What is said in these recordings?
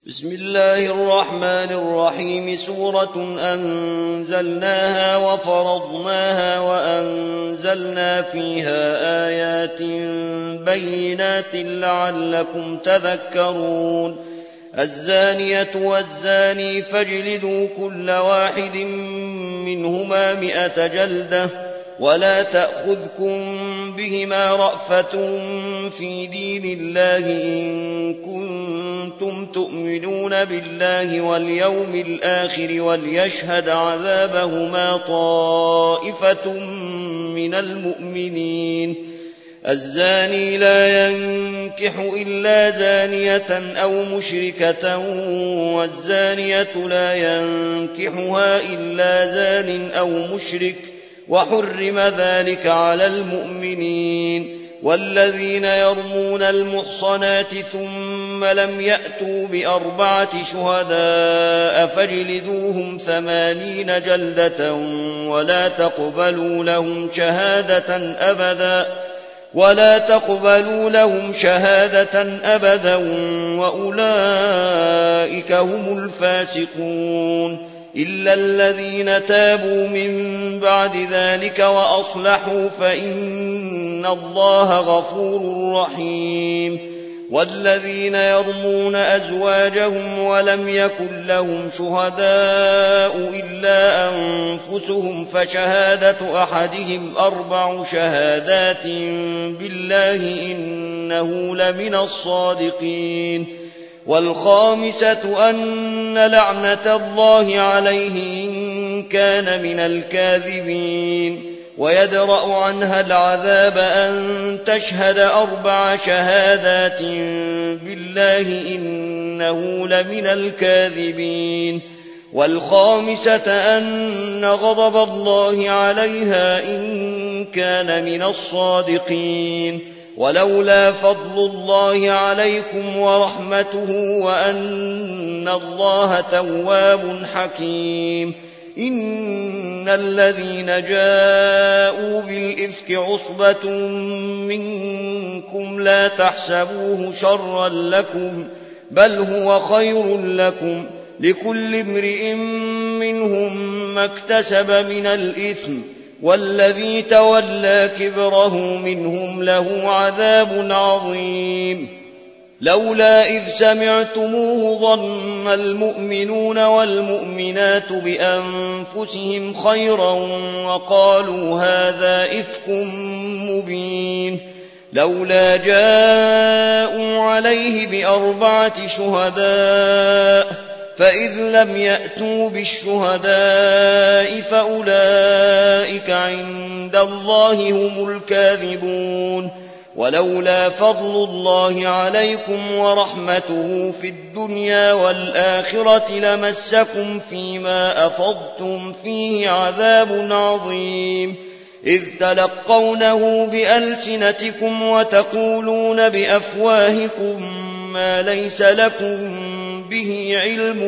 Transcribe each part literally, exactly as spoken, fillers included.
بسم الله الرحمن الرحيم سورة أنزلناها وفرضناها وأنزلنا فيها آيات بينات لعلكم تذكرون الزانية والزاني فاجلدوا كل واحد منهما مئة جلدة ولا تأخذكم بهما رأفة في دين الله إن كنتم تؤمنون بالله واليوم الآخر وليشهد عذابهما طائفة من المؤمنين الزاني لا ينكح إلا زانية أو مشركة والزانية لا ينكحها إلا زان أو مشرك وحرم ذلك على المؤمنين والذين يرمون المحصنات ثم لم يأتوا بأربعة شهداء فاجلدوهم ثمانين جلدة ولا تقبلوا لهم شهادة أبدا ولا تقبلوا لهم شهادة أبدا وأولئك هم الفاسقون إلا الذين تابوا من بعد ذلك وأصلحوا فإن الله غفور رحيم والذين يرمون أزواجهم ولم يكن لهم شهداء إلا أنفسهم فشهادة أحدهم أربع شهادات بالله إنه لمن الصادقين والخامسة أن لعنة الله عليه إن كان من الكاذبين ويدرأ عنها العذاب أن تشهد أربع شهادات بالله إنه لمن الكاذبين والخامسة أن غضب الله عليها إن كان من الصادقين ولولا فضل الله عليكم ورحمته وأن الله تواب حكيم إن الذين جاءوا بالإفك عصبة منكم لا تحسبوه شرا لكم بل هو خير لكم لكل امرئ منهم ما اكتسب من الإثم والذي تولى كبره منهم له عذاب عظيم لولا إذ سمعتموه ظن المؤمنون والمؤمنات بأنفسهم خيرا وقالوا هذا إفك مبين لولا جاءوا عليه بأربعة شهداء فإذ لم يأتوا بالشهداء فأولئك عند الله هم الكاذبون ولولا فضل الله عليكم ورحمته في الدنيا والآخرة لمسكم فيما أفضتم فيه عذاب عظيم إذ تلقونه بألسنتكم وتقولون بأفواهكم ما ليس لكم به علم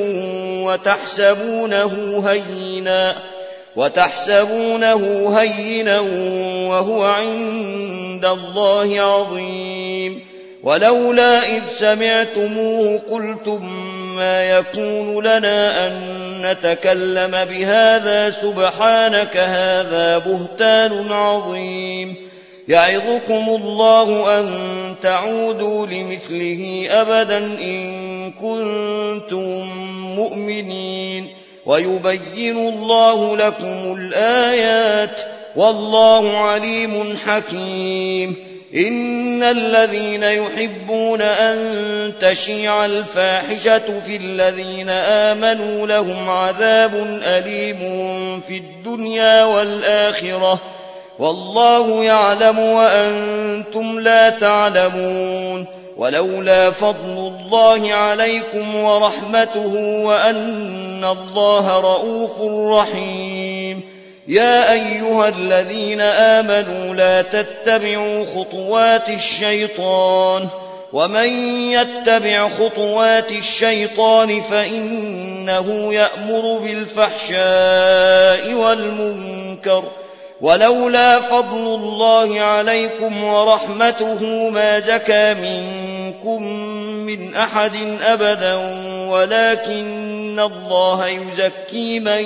وتحسبونه هينا وتحسبونه هينا وهو عند الله عظيم ولولا إذ سمعتموه قلتم ما يكون لنا أن نتكلم بهذا سبحانك هذا بهتان عظيم يعظكم الله أن تعودوا لمثله أبدا إن كنتم مؤمنين ويبين الله لكم الآيات والله عليم حكيم إن الذين يحبون أن تشيع الفاحشة في الذين آمنوا لهم عذاب أليم في الدنيا والآخرة والله يعلم وأنتم لا تعلمون ولولا فضل الله عليكم ورحمته وأن الله رؤوف رحيم يا أيها الذين آمنوا لا تتبعوا خطوات الشيطان ومن يتبع خطوات الشيطان فإنه يأمر بالفحشاء والمنكر ولولا فضل الله عليكم ورحمته ما زكى منكم من أحد أبدا ولكن الله يزكي من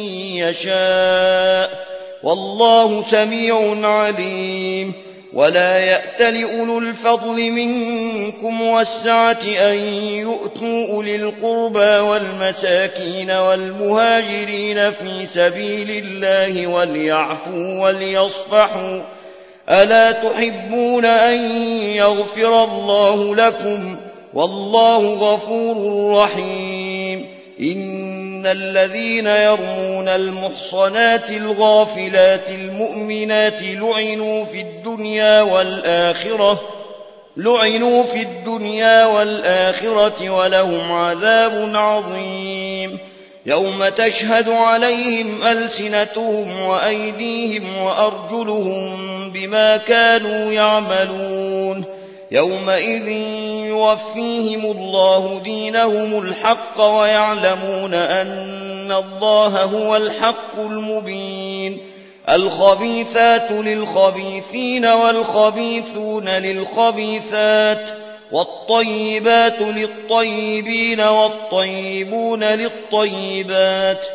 يشاء والله سميع عليم. ولا يأتل أولو الفضل منكم والسعة أن يؤتوا أولي القربى والمساكين والمهاجرين في سبيل الله وليعفوا وليصفحوا ألا تحبون أن يغفر الله لكم والله غفور رحيم. إن الذين يرمون المحصنات الغافلات المؤمنات لعنوا في الدنيا والآخرة لعنوا في الدنيا والآخرة ولهم عذاب عظيم. يوم تشهد عليهم ألسنتهم وأيديهم وأرجلهم بما كانوا يعملون يومئذ يوفيهم الله دينهم الحق ويعلمون أن الله هو الحق المبين. الخبيثات للخبيثين والخبيثون للخبيثات والطيبات للطيبين والطيبون للطيبات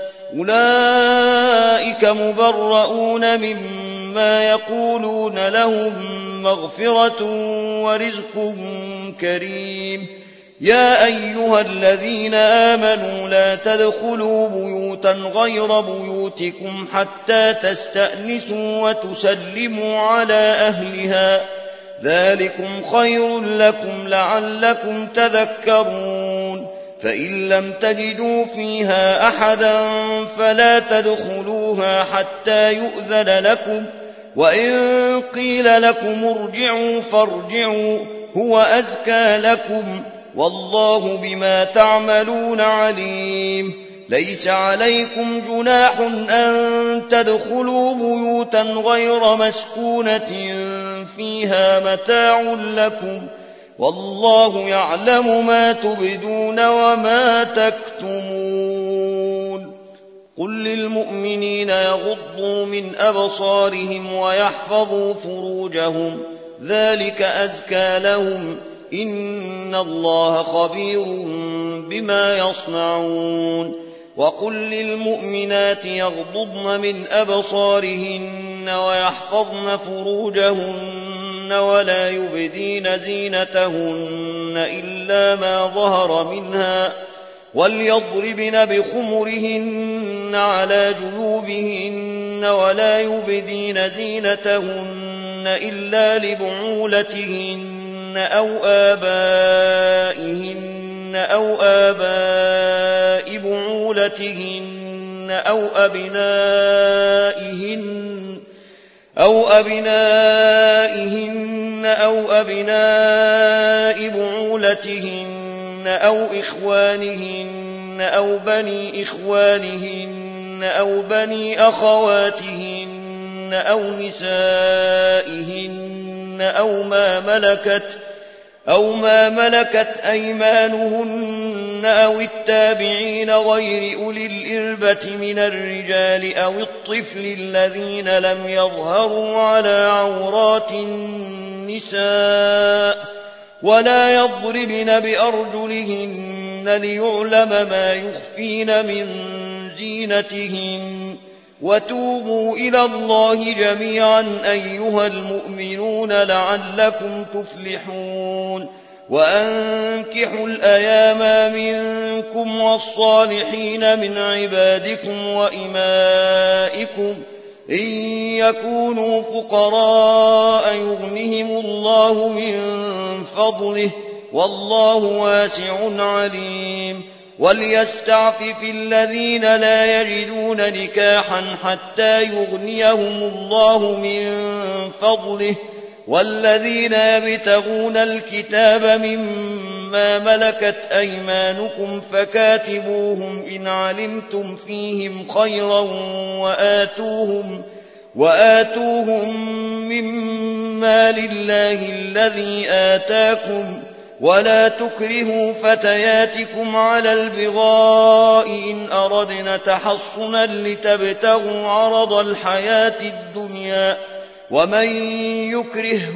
أولئك مبرؤون مما يقولون لهم مغفرة ورزق كريم. يا أيها الذين آمنوا لا تدخلوا بيوتا غير بيوتكم حتى تستأنسوا وتسلموا على أهلها ذلكم خير لكم لعلكم تذكرون. فإن لم تجدوا فيها أحدا فلا تدخلوها حتى يؤذن لكم وإن قيل لكم ارجعوا فارجعوا هو أزكى لكم والله بما تعملون عليم. ليس عليكم جناح أن تدخلوا بيوتا غير مسكونة فيها متاع لكم والله يعلم ما تبدون وما تكتمون. قل للمؤمنين يغضوا من أبصارهم ويحفظوا فروجهم ذلك أزكى لهم إن الله خبير بما يصنعون. وقل للمؤمنات يغضضن من أبصارهن ويحفظن فروجهن ولا يبدين زينتهن إلا ما ظهر منها وليضربن بخمرهن على جيوبهن ولا يبدين زينتهن إلا لبعولتهن أو آبائهن أو آباء بعولتهن أو أبنائهن أو أبنائهن أو أبناء بعولتهن أو إخوانهن أو بني إخوانهن أو بني أخواتهن أو نسائهن أو ما ملكت أو ما ملكت أيمانهن أو التابعين غير أولي الإربة من الرجال أو الطفل الذين لم يظهروا على عورات النساء ولا يضربن بأرجلهن ليعلم ما يخفين من زينتهن. وتوبوا إلى الله جميعا أيها المؤمنون لعلكم تفلحون. وأنكحوا الأيام منكم والصالحين من عبادكم وإمائكم إن يكونوا فقراء يغنهم الله من فضله والله واسع عليم. وليستعفف الذين لا يجدون نكاحا حتى يغنيهم الله من فضله والذين يبتغون الكتاب مما ملكت أيمانكم فكاتبوهم إن علمتم فيهم خيرا وآتوهم, وآتوهم مما لله الذي آتاكم ولا تكرهوا فتياتكم على البغاء إن أردنا تحصنا لتبتغوا عرض الحياة الدنيا ومن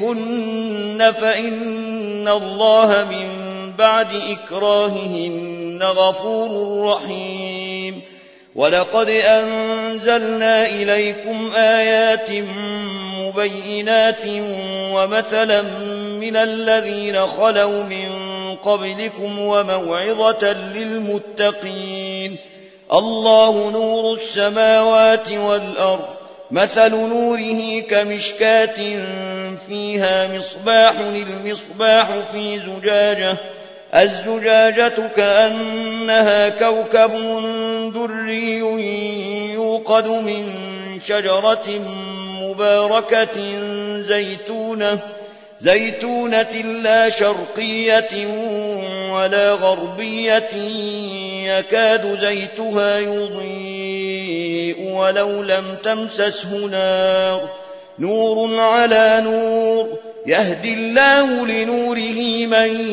يكرههن فإن الله من بعد إكراههن غفور رحيم. ولقد أنزلنا إليكم آيات مبينات ومثلا من الذين خلوا من قبلكم وموعظة للمتقين. الله نور السماوات والأرض. مثل نوره كمشكاة فيها مصباح، المصباح في زجاجة، الزجاجة كأنها كوكب دري يوقد من شجرة مباركة زيتونة, زيتونة لا شرقية ولا غربية يكاد زيتها يضيء ولو لم تمسسه نار، نور على نور، يهدي الله لنوره من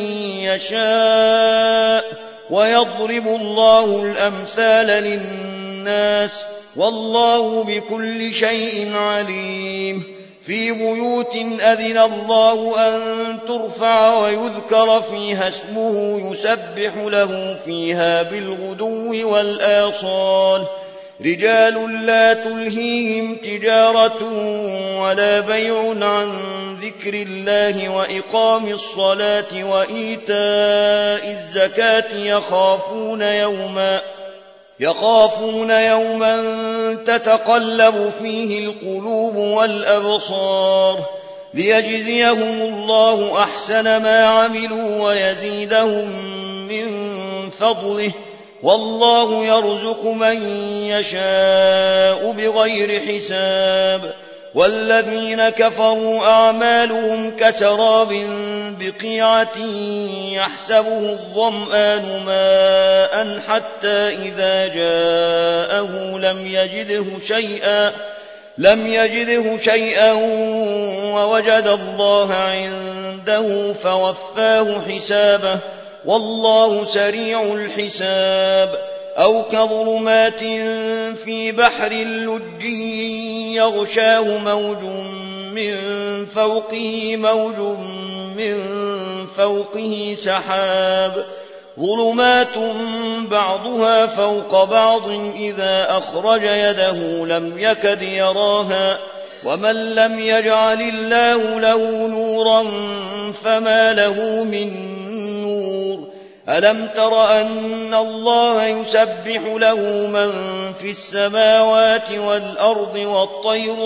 يشاء ويضرب الله الأمثال للناس والله بكل شيء عليم. في بيوت أذن الله أن ترفع ويذكر فيها اسمه يسبح له فيها بالغدو والآصال، رجال لا تلهيهم تجارة ولا بيع عن ذكر الله وإقام الصلاة وإيتاء الزكاة يخافون يوما يخافون يوما تتقلب فيه القلوب والأبصار، ليجزيهم الله أحسن ما عملوا ويزيدهم من فضله، والله يرزق من يشاء بغير حساب. والذين كفروا أعمالهم كسراب بقيعة يحسبه الظمآن ماء حتى إذا جاءه لم يجده شيئا لم يجده شيئا ووجد الله عنده فوفاه حسابه والله سريع الحساب. أو كظلمات في بحر لج يغشاه موج من فوقه موج من فوقه سحاب، ظلمات بعضها فوق بعض إذا أخرج يده لم يكد يراها، ومن لم يجعل الله له نورا فما له من نور. ألم تر أن الله يسبح له من في السماوات والأرض والطير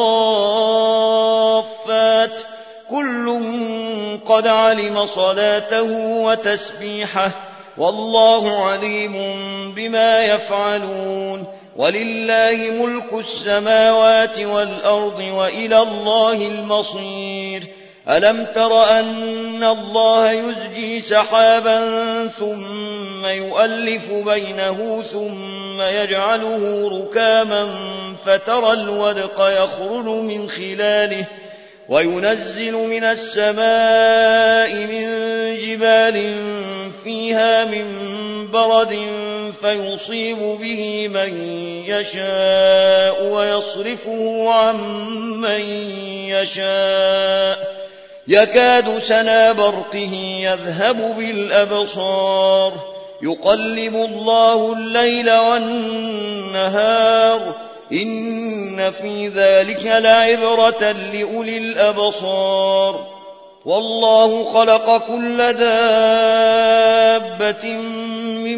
صافات كل قد علم صلاته وتسبيحه والله عليم بما يفعلون. ولله ملك السماوات والأرض وإلى الله المصير. ألم تر أن الله يزجي سحابا ثم يؤلف بينه ثم يجعله ركاما فترى الودق يخرج من خلاله وينزل من السماء من جبال فيها من برد فيصيب به من يشاء ويصرفه عن من يشاء يكاد سنا برقه يذهب بالأبصار، يقلب الله الليل والنهار إن في ذلك لعبرة لأولي الأبصار. والله خلق كل دابة من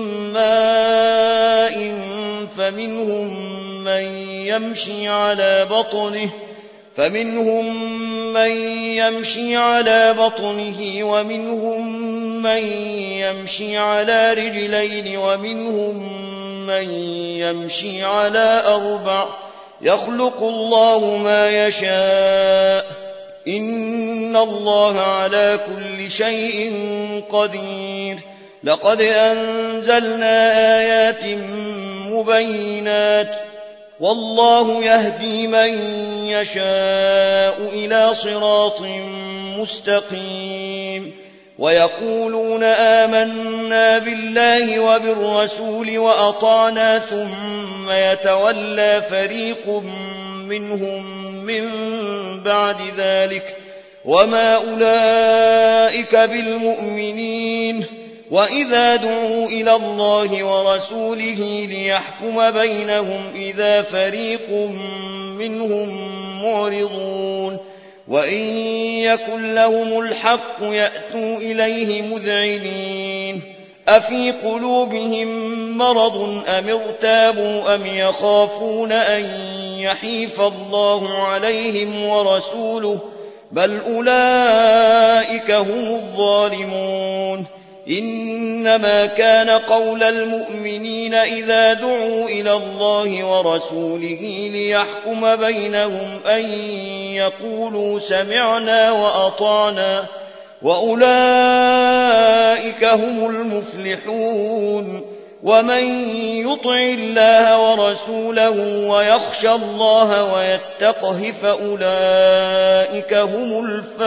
ماء فمنهم من يمشي على بطنه فمنهم من يمشي على بطنه ومنهم من يمشي على رجلين ومنهم من يمشي على أربع، يخلق الله ما يشاء إن الله على كل شيء قدير. لقد أنزلنا آيات مبينات والله يهدي من يشاء إلى صراط مستقيم. ويقولون آمنا بالله وبالرسول وأطعنا ثم يتولى فريق منهم من بعد ذلك وما أولئك بالمؤمنين وإذا دعوا إلى الله ورسوله ليحكم بينهم إذا فريق منهم معرضون وإن يكن لهم الحق يأتوا إليه مذعنين أفي قلوبهم مرض أم ارتابوا أم يخافون أن يحيف الله عليهم ورسوله بل أولئك هم الظالمون إنما كان قول المؤمنين إذا دعوا إلى الله ورسوله ليحكم بينهم أن يقولوا سمعنا وأطعنا وأولئك هم المفلحون ومن يطع الله ورسوله ويخشى الله ويتقه فأولئك هم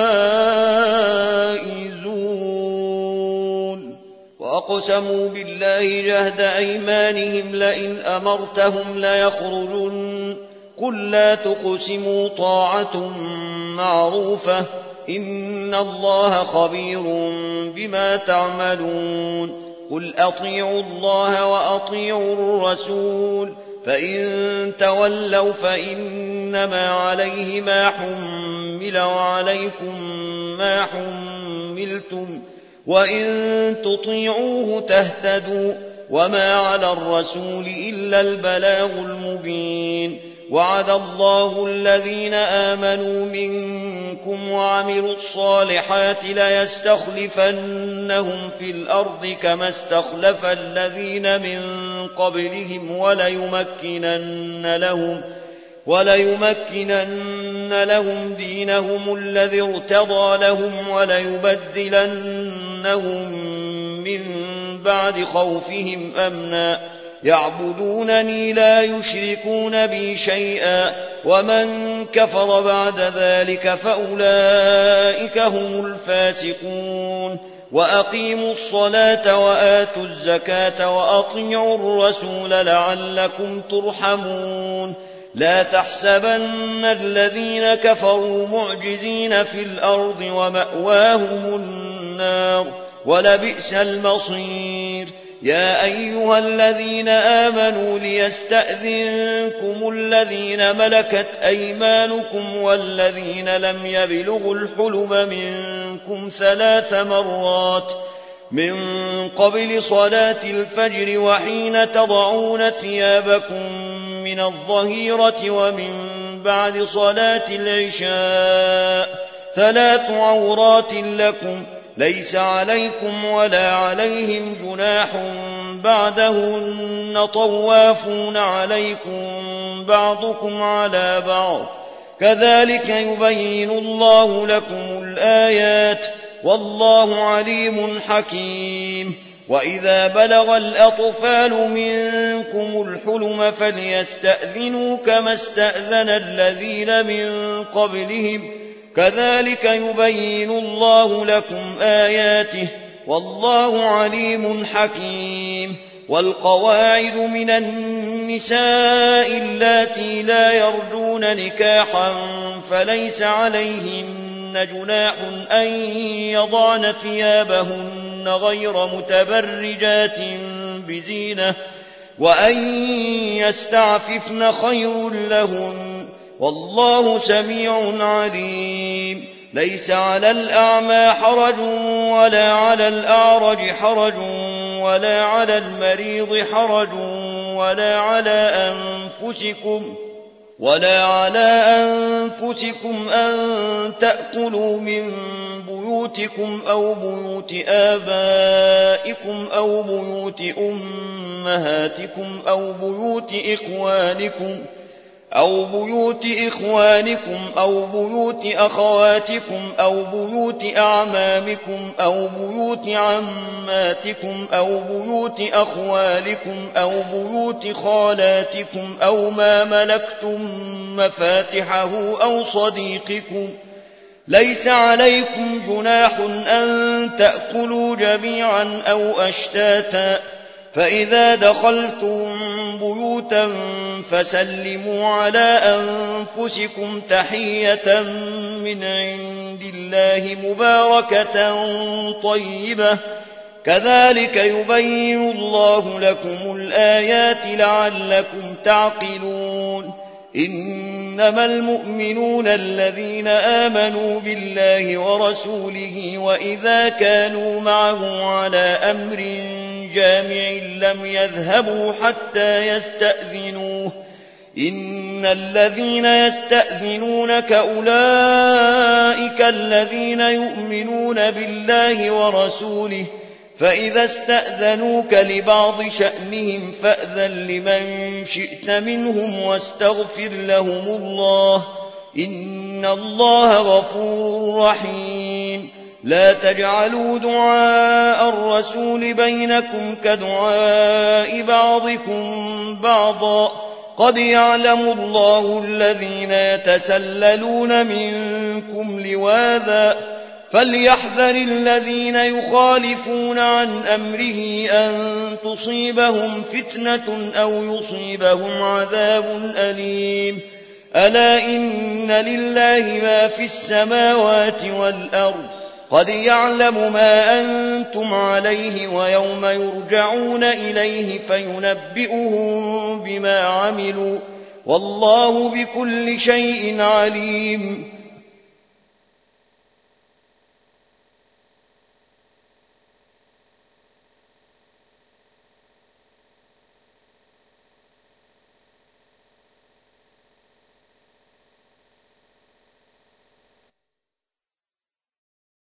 الفائزون وأقسموا بالله جهد أيمانهم لئن أمرتهم ليخرجن قل لا تقسموا طاعة معروفة إن الله خبير بما تعملون قل أطيعوا الله وأطيعوا الرسول فإن تولوا فإنما عليه ما حمل وعليكم ما حملتم وإن تطيعوه تهتدوا وما على الرسول إلا البلاغ المبين وعد الله الذين آمنوا منكم وعملوا الصالحات ليستخلفنهم في الأرض كما استخلف الذين من قبلهم وليمكنن لهم وليمكنن لهم دينهم الذي ارتضى لهم وليبدلنهم من بعد خوفهم أمنا يعبدونني لا يشركون بي شيئا ومن كفر بعد ذلك فأولئك هم الفاسقون وأقيموا الصلاة وآتوا الزكاة وأطيعوا الرسول لعلكم ترحمون لا تحسبن الذين كفروا معجزين في الأرض ومأواهم النار ولبئس المصير يا أيها الذين آمنوا ليستأذنكم الذين ملكت أيمانكم والذين لم يبلغوا الحلم منكم ثلاث مرات من قبل صلاة الفجر وحين تضعون ثيابكم من الظهيرة ومن بعد صلاة العشاء ثلاث عورات لكم ليس عليكم ولا عليهم جناح بعدهن طوافون عليكم بعضكم على بعض كذلك يبين الله لكم الآيات والله عليم حكيم وإذا بلغ الأطفال منكم الحلم فليستأذنوا كما استأذن الذين من قبلهم كذلك يبين الله لكم آياته والله عليم حكيم والقواعد من النساء اللاتي لا يرجون نكاحا فليس عليهن جناح أن يضعن ثيابهن غير متبرجات بزينة وأن يستعففن خير لهن والله سميع عليم ليس على الأعمى حرج ولا على الأعرج حرج ولا على المريض حرج ولا على أنفسكم ولا على أنفسكم أن تأكلوا من بيوتكم أو بيوت آبائكم أو بيوت أمهاتكم أو بيوت إخوانكم أو بيوت إخوانكم أو بيوت أخواتكم أو بيوت أعمامكم أو بيوت عماتكم أو بيوت أخوالكم أو بيوت خالاتكم أو ما ملكتم مفاتحه أو صديقكم ليس عليكم جناح أن تأكلوا جميعا أو أشتاتا فإذا دخلتم بيوتا فسلموا على أنفسكم تحية من عند الله مباركة طيبة كذلك يبين الله لكم الآيات لعلكم تعقلون إنما المؤمنون الذين آمنوا بالله ورسوله وإذا كانوا معه على أمر جامع لم يذهبوا حتى يستأذنوه إن الذين يستأذنونك أولئك الذين يؤمنون بالله ورسوله فإذا استأذنوك لبعض شأنهم فأذن لمن شئت منهم واستغفر لهم الله إن الله غفور رحيم لا تجعلوا دعاء الرسول بينكم كدعاء بعضكم بعضا قد يعلم الله الذين يتسللون منكم لواذا فليحذر الذين يخالفون عن أمره أن تصيبهم فتنة أو يصيبهم عذاب أليم ألا إن لله ما في السماوات والأرض قد يعلم ما أنتم عليه ويوم يرجعون إليه فينبئهم بما عملوا والله بكل شيء عليم